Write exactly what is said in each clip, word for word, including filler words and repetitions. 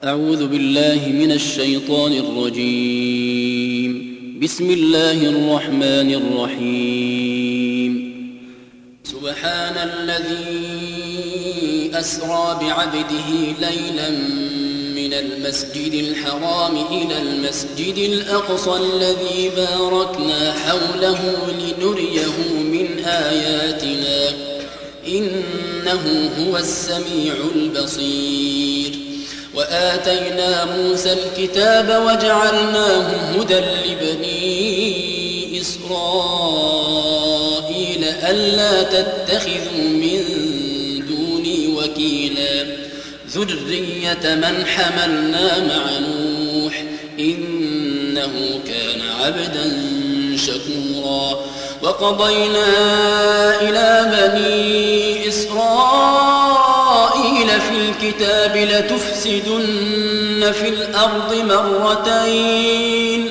أعوذ بالله من الشيطان الرجيم. بسم الله الرحمن الرحيم. سبحان الذي أسرى بعبده ليلا من المسجد الحرام إلى المسجد الأقصى الذي باركنا حوله لنريه من آياتنا إنه هو السميع البصير. وآتينا موسى الكتاب وجعلناه هدى لبني إسرائيل ألا تتخذوا من دوني وكيلا ذرية من حملنا مع نوح إنه كان عبدا شكورا. وقضينا إلى بني إسرائيل في الكتاب لتفسدن في الأرض مرتين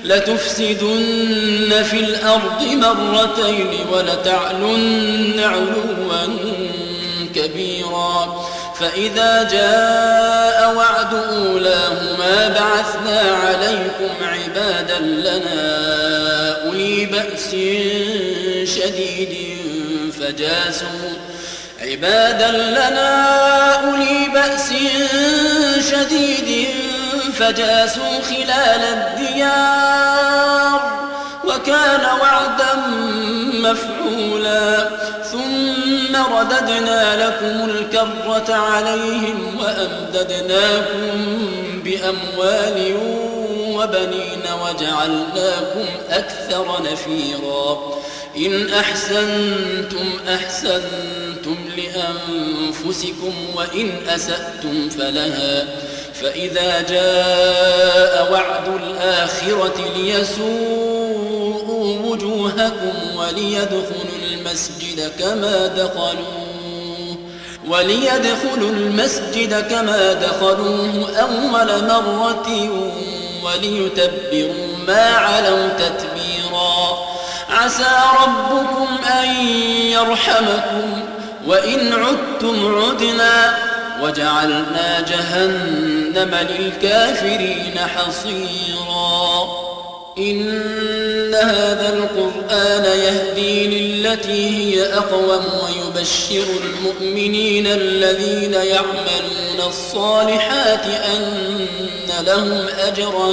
لتفسدن في الأرض مرتين ولتعلن علوا كبيرا. فإذا جاء وعد أولاهما بعثنا عليكم عبادا لنا أولي بأس شديد فجاسوا عبادا لنا أولي بأس شديد فجاسوا خلال الديار وكان وعدا مفعولا. ثم رددنا لكم الكرة عليهم وأمددناكم بأموال وبنين وجعلناكم أكثر نفيرا. إن أحسنتم أحسنتم لأنفسكم وإن أسأتم فلها. فإذا جاء وعد الآخرة ليسوءوا وجوهكم وليدخلوا المسجد كما دخلوه وليدخلوا المسجد كما دخلوه أول مرة وليتبروا ما علوا تتبيرا. عسى ربكم أن يرحمكم وإن عدتم عدنا وجعلنا جهنم للكافرين حصيرا. إن هذا القرآن يهدي للتي هي أقوم ويبشر المؤمنين الذين يعملون الصالحات أن لهم أجرا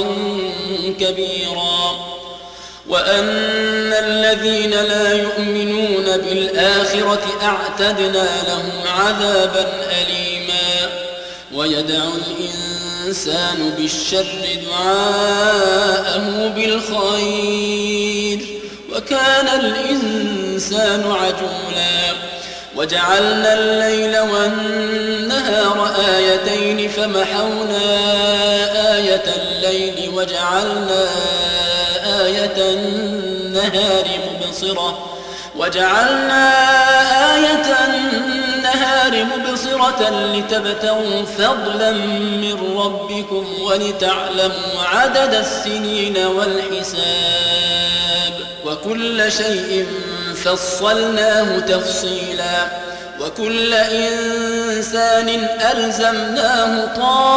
كبيرا وأن الذين لا يؤمنون بالآخرة أعتدنا لهم عذابا أليما. ويدعو الإنسان بالشر دعاءه بالخير وكان الإنسان عجولا. وجعلنا الليل والنهار آيتين فمحونا آية الليل وجعلنا آية النهار مبصرة وجعلنا آية النهار مبصرة لتبتغوا فضلا من ربكم ولتعلموا عدد السنين والحساب وكل شيء فصلناه تفصيلا. وكل إنسان ألزمناه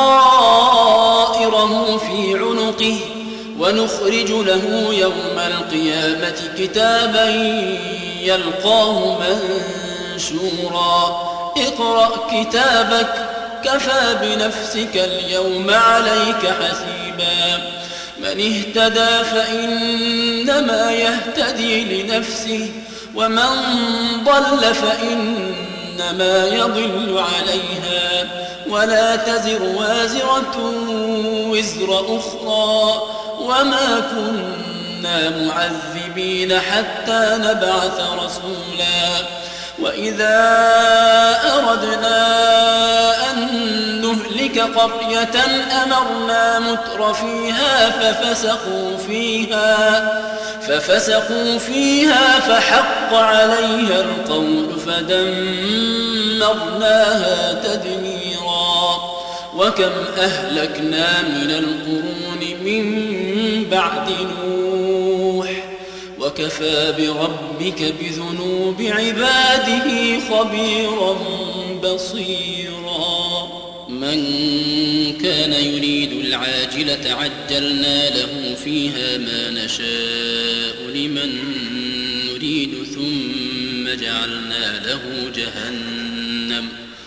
طائره في عنقه ونخرج له يوم القيامة كتابا يلقاه منشورا. اقرأ كتابك كفى بنفسك اليوم عليك حسيبا. من اهتدى فإنما يهتدي لنفسه ومن ضل فإنما يضل عليها ولا تزر وازرة وزر أخرى وما كنا معذبين حتى نبعث رسولا. وإذا أردنا أن نهلك قرية أمرنا متر فيها ففسقوا فيها ففسقوا فيها فحق عليها القول فدمرناها تدميرا. وكم أهلكنا من القرون من بعد نوح وكفى بربك بذنوب عباده خبيرا بصيرا. ومن كان يريد العاجلة عجلنا له فيها ما نشاء لمن نريد ثم جعلنا له جهنم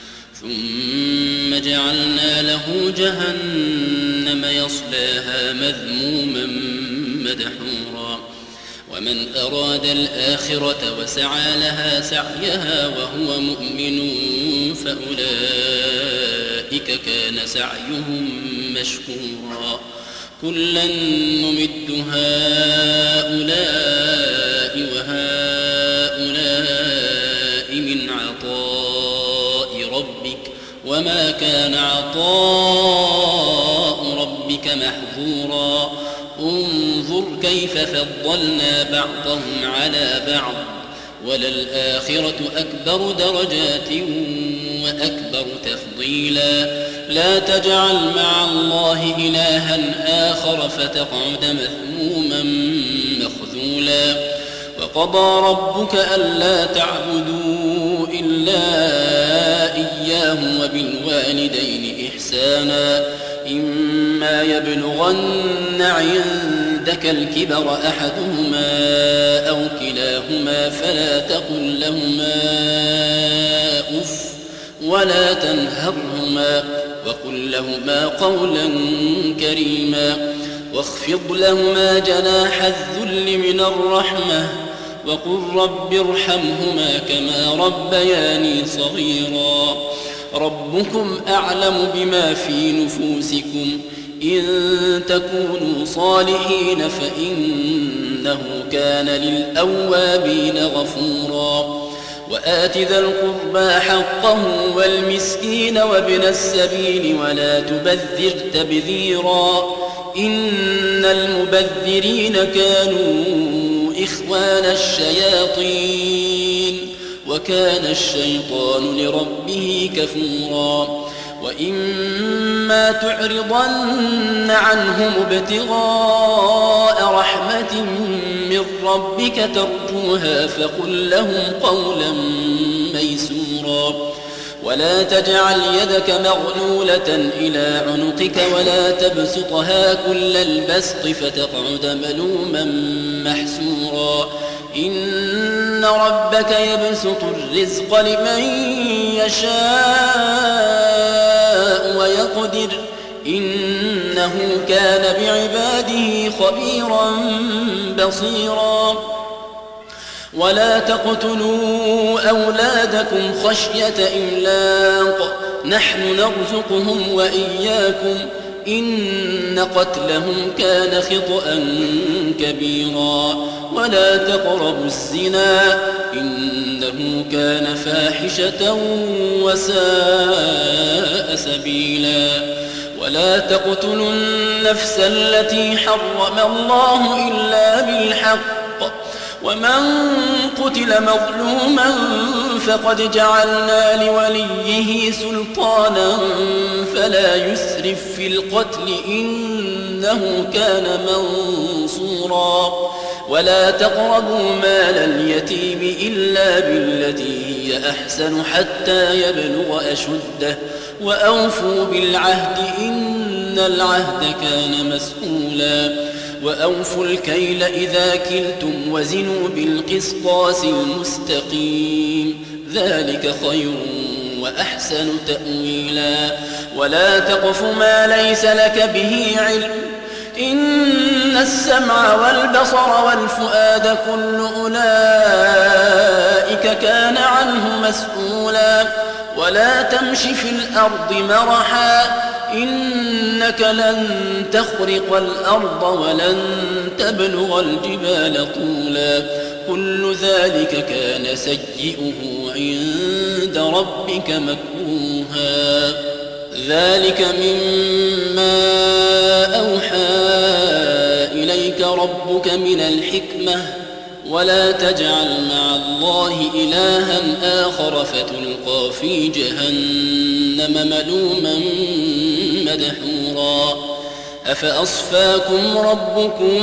ثم جعلنا له جهنم يصلاها مذموما مدحورا ومن أراد الآخرة وسعى لها سعيها وهو مؤمن فأولئك كان سعيهم مشكورا كلا نمد هؤلاء وهؤلاء من عطاء ربك وما كان عطاء ربك محظورا انظر كيف فضلنا بعضهم على بعض وللآخرة أكبر درجات وأكبر تفضيلا لا تجعل مع الله إلها آخر فتقعد مذموما مخذولا وقضى ربك ألا تعبدوا إلا إياه وبالوالدين إحسانا إما يبلغن عندك الكبر أحدهما أو كلاهما فلا تقل لهما أف ولا تنهرهما وقل لهما قولا كريما واخفض لهما جناح الذل من الرحمة وقل رب ارحمهما كما ربياني صغيرا ربكم أعلم بما في نفوسكم إن تكونوا صالحين فإنه كان للأوابين غفورا وآت ذا القربى حقه والمسكين وابن السبيل ولا تبذر تبذيرا إن المبذرين كانوا إخوان الشياطين وكان الشيطان لربه كفورا وإما تعرضن عنهم ابتغاء رحمة من ربك ترجوها فقل لهم قولا ميسورا ولا تجعل يدك مغلولة إلى عنقك ولا تبسطها كل البسط فتقعد ملوما محسورا إن ربك يبسط الرزق لمن يشاء ويقدر إنه كان بعباده خبيرا بصيرا ولا تقتلوا أولادكم خشية إملاق نحن نرزقهم وإياكم إن قتلهم كان خطأ كبيرا ولا تقربوا الزنا إنه كان فاحشة وساء سبيلا ولا تقتلوا النفس التي حرم الله إلا بالحق ومن قتل مظلوما فقد جعلنا لوليه سلطانا فلا يسرف في القتل إنه كان منصورا ولا تقربوا مال اليتيم إلا بالتي هي أحسن حتى يبلغ أشده وأوفوا بالعهد إن العهد كان مسؤولا وأوفوا الكيل إذا كلتم وزنوا بالقسطاس المستقيم ذلك خير وأحسن تأويلا ولا تقف ما ليس لك به علم إن السمع والبصر والفؤاد كل أولئك كان عنه مسؤولا ولا تمش في الأرض مرحا إنك لن تخرق الأرض ولن تبلغ الجبال طولا كل ذلك كان سيئه عند ربك مكروها ذلك مما أوحى إليك ربك من الحكمة ولا تجعل مع الله إلها آخر فتلقى في جهنم ملوما مدحورا أفأصفاكم ربكم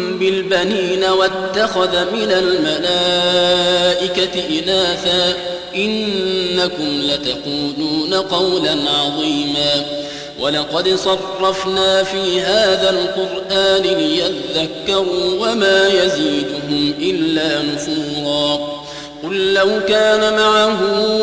بالبنين واتخذ من الملائكة إناثا إنكم لتقولون قولا عظيما ولقد صرفنا في هذا القرآن ليذكروا وما يزيدهم إلا نفورا قل لو كان معه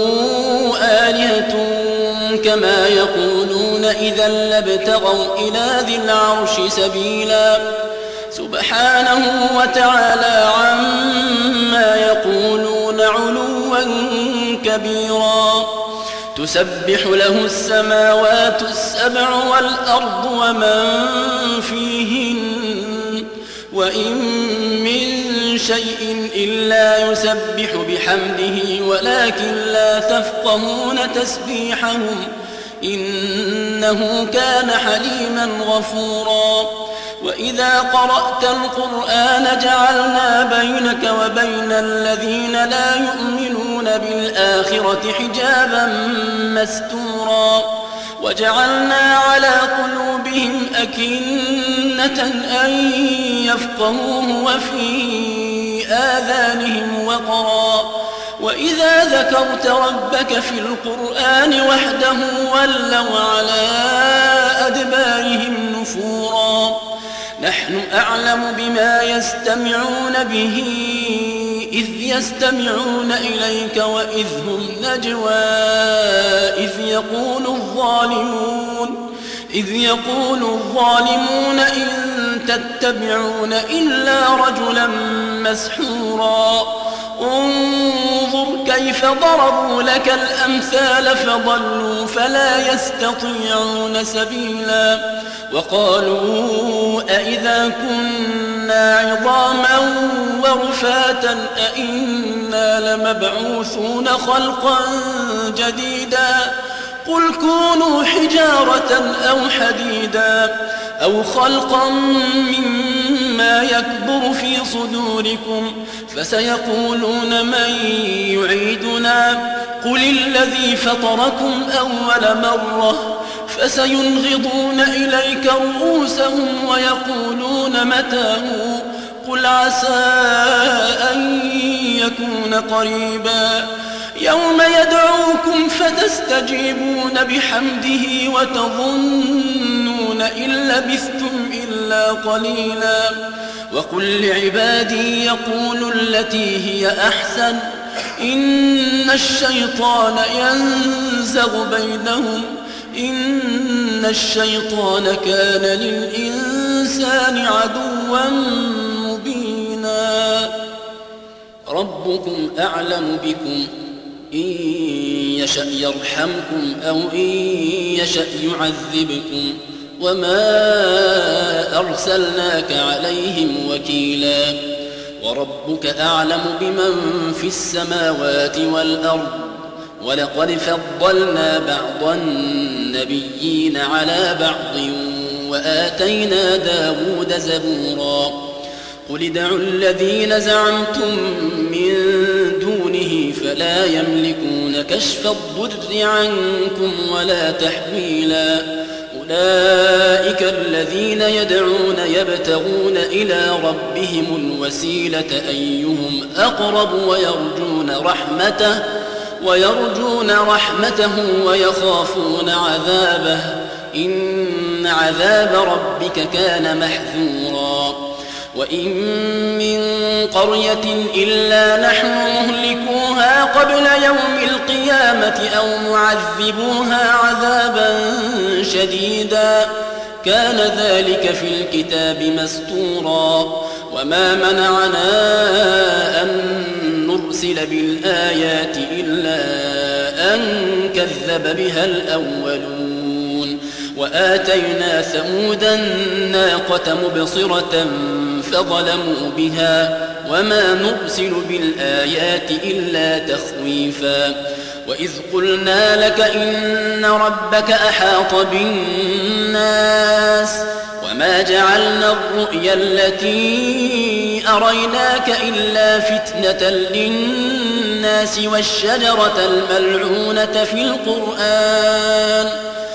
آلهة كما يقولون إذا لابتغوا إلى ذي العرش سبيلا سبحانه وتعالى عما يقولون علوا كبيرا تسبح له السماوات السبع والأرض ومن فيهن وإن من شيء إلا يسبح بحمده ولكن لا تفقهون تسبيحهم إنه كان حليما غفورا وإذا قرأت القرآن جعلنا بينك وبين الذين لا يؤمنون بالآخرة حجابا مستورا وجعلنا على قلوبهم أكنة أن يفقهوه وفي آذانهم وقرا وإذا ذكرت ربك في القرآن وحده ولوا على أدبارهم نفورا نحن أعلم بما يستمعون به إذ يستمعون إليك وإذ هم نجوى إذ يقول الظالمون إذ يقول الظالمون إن تتبعون إلا رجلا مسحورا انظر كيف ضربوا لك الأمثال فضلوا فلا يستطيعون سبيلا وقالوا أئذا كنا عظاما ورفاتا أئنا لمبعوثون خلقا جديدا قل كونوا حجارة أو حديدا أو خلقا مما يكبر في صدوركم فسيقولون من يعيدنا قل الذي فطركم أول مرة فسينغضون إليك رؤوسهم ويقولون متى هو قل عسى أن يكون قريبا يوم يدعوكم فتستجيبون بحمده وتظنون إن لبثتم إلا قليلا وقل لعبادي يقولوا التي هي أحسن إن الشيطان ينزغ بينهم إن الشيطان كان للإنسان عدوا مبينا ربكم أعلم بكم إن يشأ يرحمكم أو إن يشأ يعذبكم وما أرسلناك عليهم وكيلا وربك أعلم بمن في السماوات والأرض ولقد فضلنا بعض النبيين على بعض وآتينا داود زبورا قل ادعوا الذين زعمتم من دونه فلا يملكون كشف الضر عنكم ولا تحويلا أولئك الذين يدعون يبتغون إلى ربهم الوسيلة أيهم أقرب ويرجون رحمته ويرجون رحمته ويخافون عذابه إن عذاب ربك كان محذورا وإن من قرية إلا نحن مهلكوها قبل يوم القيامة أو معذبوها عذابا شديدا كان ذلك في الكتاب مسطورا وما منعنا أن نرسل بالآيات إلا أن كذب بها الأولون وآتينا ثمود الناقة مبصرة فظلموا بها وما نرسل بالآيات إلا تخويفا وإذ قلنا لك إن ربك أحاط بالناس وما جعلنا الرؤيا التي أريناك إلا فتنة للناس والشجرة الملعونة في القرآن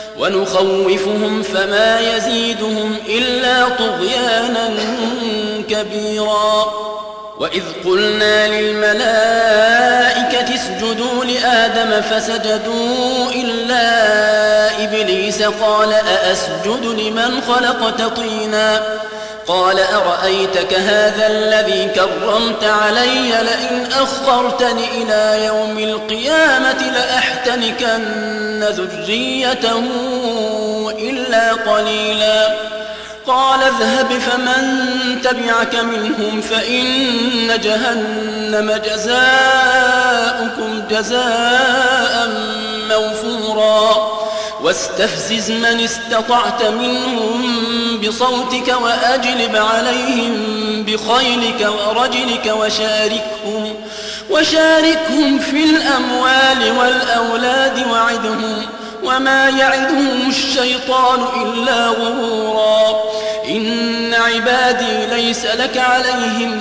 ونخوفهم فما يزيدهم إلا طغيانا كبيرا وإذ قلنا للملائكة اسجدوا لآدم فسجدوا إلا إبليس قال أأسجد لمن خلقت طينا قال أرأيتك هذا الذي كرمت علي لئن أخرتني إلى يوم القيامة لأحتنكن ذريته إلا قليلا قال اذهب فمن تبعك منهم فإن جهنم جزاؤكم جزاء موفورا واستفزز من استطعت منهم بصوتك وأجلب عليهم بخيلك ورجلك وشاركهم, وشاركهم في الأموال والأولاد وعدهم وما يعدهم الشيطان إلا غرورا إن عبادي ليس لك عليهم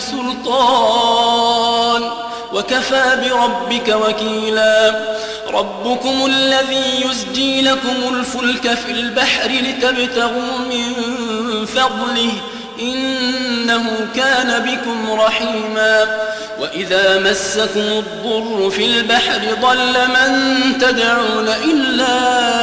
سلطان وكفى بربك وكيلا ربكم الذي يزجي لكم الفلك في البحر لتبتغوا من فضله إنه كان بكم رحيما وإذا مسكم الضر في البحر ضل من تدعون إلا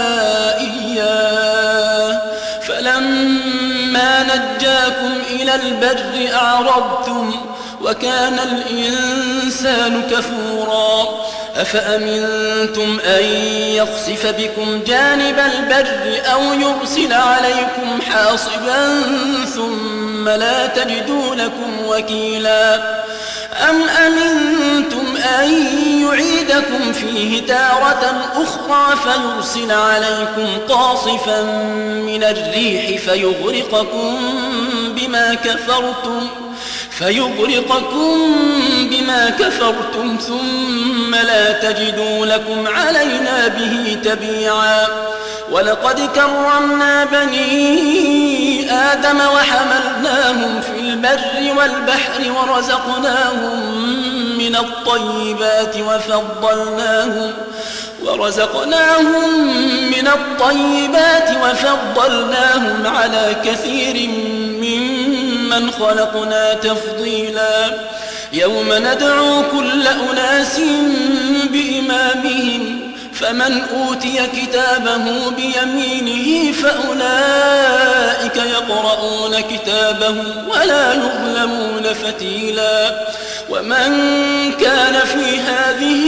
إياه فلما نجاكم إلى البر أعرضتم وكان الإنسان كفورا أفأمنتم أن يخسف بكم جانب البر أو يرسل عليكم حاصبا ثم لا تجدوا لكم وكيلا أم أمنتم أن يعيدكم فيه تارة أخرى فيرسل عليكم قاصفا من الريح فيغرقكم بما كفرتم فيغرقكم بما كفرتم ثم لا تجدوا لكم علينا به تبيعا ولقد كرمنا بني آدم وحملناهم في البر والبحر ورزقناهم من الطيبات وفضلناهم ورزقناهم من الطيبات وفضلناهم على كثير ممن خلقنا تفضيلا يوم ندعو كل أناس بإمامهم فمن أوتي كتابه بيمينه فأولئك يقرؤون كتابه ولا يظلمون فتيلا ومن كان في هذه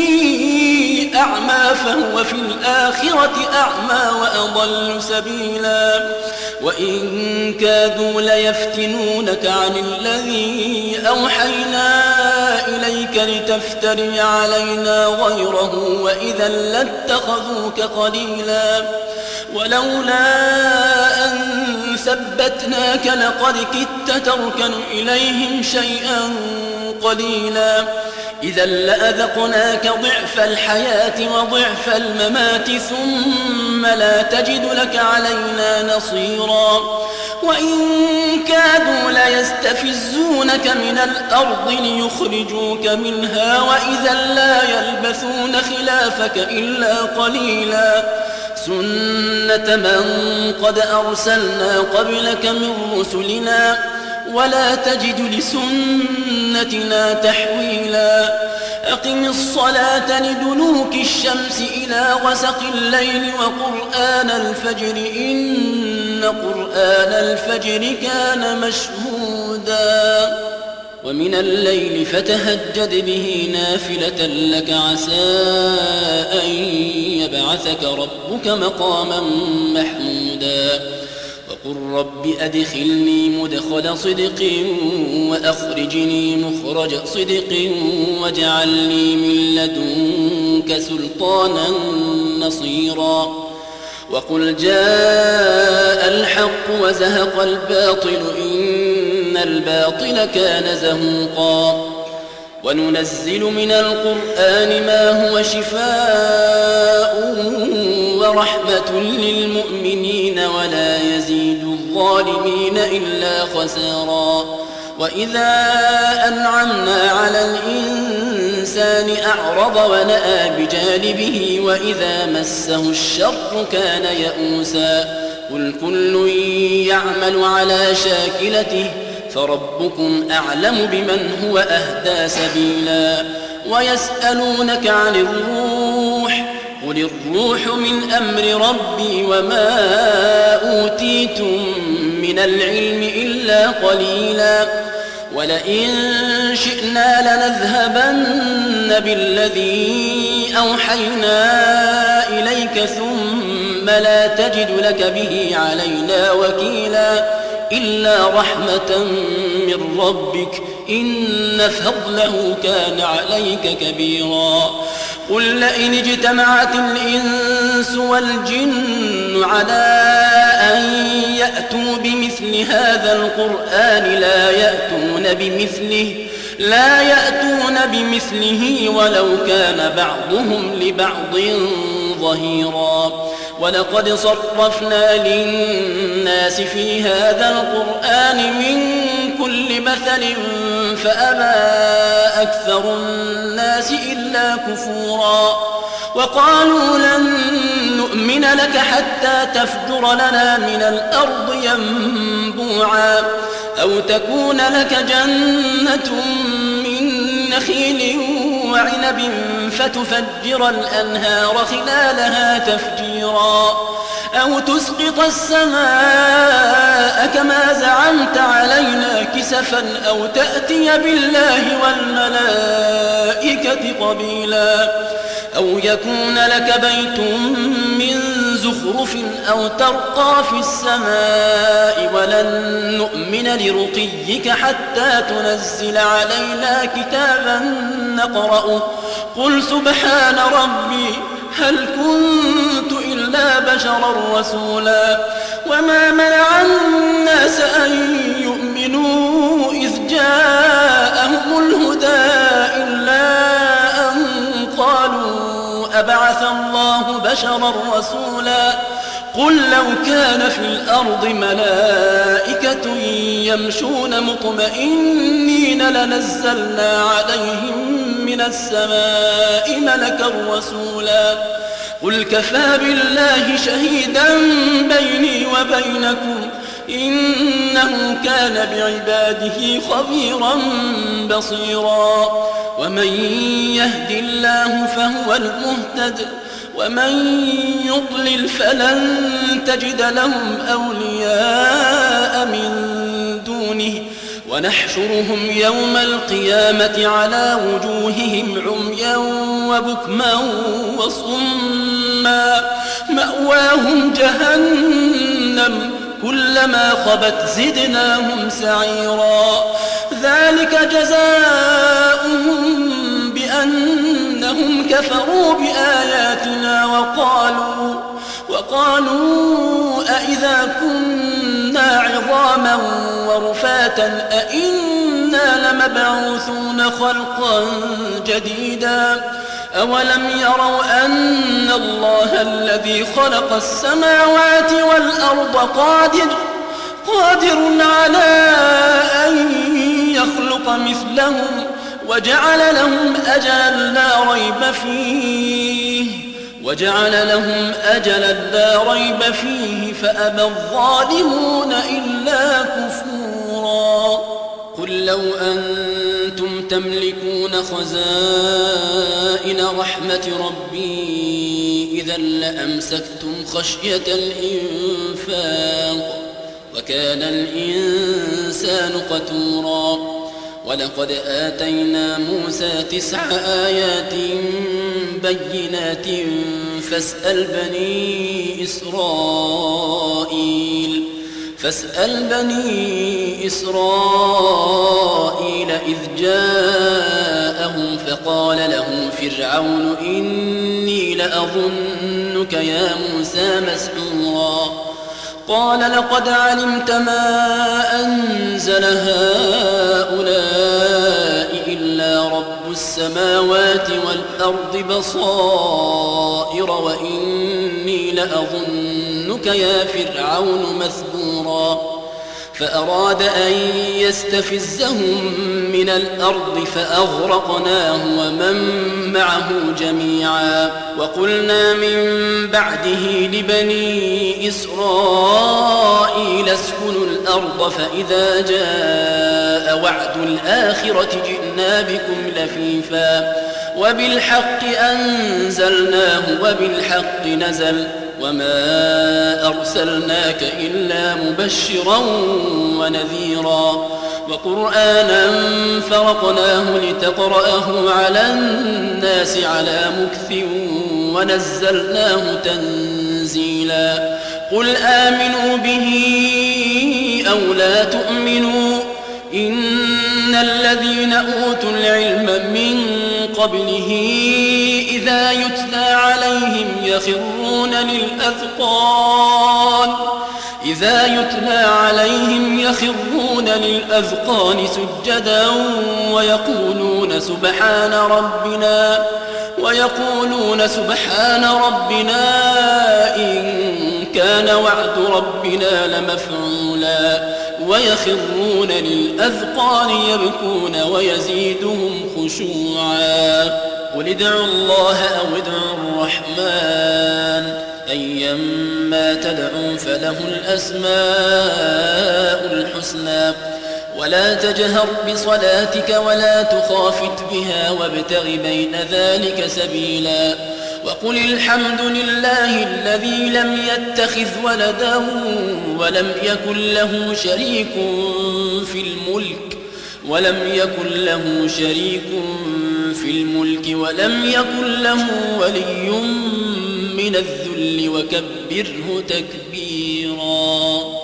أعمى فهو في الآخرة أعمى وأضل سبيلا وإن كادوا ليفتنونك عن الذي أوحينا إليك لتفتري علينا غيره وإذا لاتخذوك قليلا ولولا أن ثبتناك لقد كدت تركن إليهم شيئا قليلا إذا لأذقناك ضعف الحياة وضعف الممات ثم لا تجد لك علينا نصيرا وإن كادوا ليستفزونك من الأرض ليخرجوك منها وإذا لا يلبثون خلافك إلا قليلا سنة من قد أرسلنا قبلك من رسلنا ولا تجد لسنتنا تحويلا أقم الصلاة لدلوك الشمس إلى غسق الليل وقرآن الفجر إن قرآن الفجر كان مشهودا ومن الليل فتهجد به نافلة لك عسى أن يبعثك ربك مقاما محمودا وقل رب أدخلني مدخل صدق وأخرجني مخرج صدق واجعلني من لدنك سلطانا نصيرا وقل جاء الحق وزهق الباطل إن الباطل كان زهوقا وننزل من القرآن ما هو شفاء ورحمة للمؤمنين ولا يزيد الظالمين إلا خسارا وإذا أنعمنا على الإنسان أعرض ونأى بجانبه وإذا مسه الشر كان يئوسا قل كل يعمل على شاكلته فربكم أعلم بمن هو أهدى سبيلا ويسألونك عن الروح قل الروح من أمر ربي وما أوتيتم من العلم إلا قليلا ولئن شئنا لنذهبن بالذي أوحينا إليك ثم لا تجد لك به علينا وكيلا إلا رحمة من ربك إن فضله كان عليك كبيرا قل لئن اجتمعت الإنس والجن على أن يأتوا بمثل هذا القرآن لا يأتون بمثله لا يأتون بمثله ولو كان بعضهم لبعض ظهيرا ولقد صرفنا للناس في هذا القرآن من كل مثل فأبى أكثر الناس إلا كفورا وقالوا لن نؤمن لك حتى تفجر لنا من الأرض ينبوعا أو تكون لك جنة من نخيل وعنب فتفجر الأنهار خلالها تفجيرا أو تسقط السماء كما زعمت علينا كسفا أو تأتي بالله والملائكة قبيلا أو يكون لك بيت من زخرف أو ترقى في السماء ولن نؤمن لرقيك حتى تنزل علينا كتابا نقرأه قل سبحان ربي هل كنت إلا بشرا رسولا وما منع الناس أن يؤمنوا إذ جاءهم الهدى إلا أن قالوا أبعث الله بشرا رسولا قل لو كان في الأرض ملائكة يمشون مطمئنين لنزلنا عليهم من السماء ملكا رسولا قل كفى بالله شهيدا بيني وبينكم إنه كان بعباده خبيرا بصيرا ومن يهد الله فهو المهتد ومن يضلل فلن تجد لهم أولياء من دونه ونحشرهم يوم القيامة على وجوههم عميا وبكما وصما مأواهم جهنم كلما خبت زدناهم سعيرا ذلك جزاؤهم بأنهم كفروا بآياتنا وقالوا وقالوا أئذا كنا عظاما ورفاتا أئنا لمبعوثون خلقا جديدا أولم يروا أن الله الذي خلق السماوات والأرض قادر قادر على أن يخلق مثلهم وجعل لهم أجلا لا ريب فيه وجعل لهم أجلا لا ريب فيه فأبى الظالمون إلا كفورا قل لو أنتم تملكون خزائن رحمة ربي إذا لأمسكتم خشية الإنفاق وكان الإنسان قتورا ولقد آتينا موسى تسع آيات بينات فاسأل بني إسرائيل فاسأل بني إسرائيل إذ جاءهم فقال له فرعون إني لأظنك يا موسى مسحورا قال لقد علمت ما أنزل هؤلاء إلا رب السماوات والأرض بصائر وإني لأظنك يا فرعون مثبورا فأراد أن يستفزهم من الأرض فأغرقناه ومن معه جميعا وقلنا من بعده لبني إسرائيل لتسكنوا الأرض فإذا جاء وعد الآخرة جئنا بكم لفيفا وبالحق أنزلناه وبالحق نزل وما أرسلناك إلا مبشرا ونذيرا وقرآنا فرقناه لتقرأه على الناس على مكث ونزلناه تنزيلا قل آمنوا به أو لا تؤمنوا إن الذين أوتوا العلم من قبله إذا يتلى عليهم يخرون للأذقان إذا يتلى عليهم يخرون للأذقان سجدا ويقولون سبحان ربنا ويقولون سبحان ربنا إن كان وعد ربنا لمفعولا ويخرون للأذقان يبكون ويزيدهم خشوعا قل ادعوا الله أو ادعوا الرحمن أيما تدعوا فله الأسماء الحسنى ولا تجهر بصلاتك ولا تخافت بها وابتغ بين ذلك سبيلا وقل الحمد لله الذي لم يتخذ ولدا ولم يكن له شريك في الملك ولم يكن له شريك في الملك ولم يكن له ولي من الذل وكبره تكبيرا.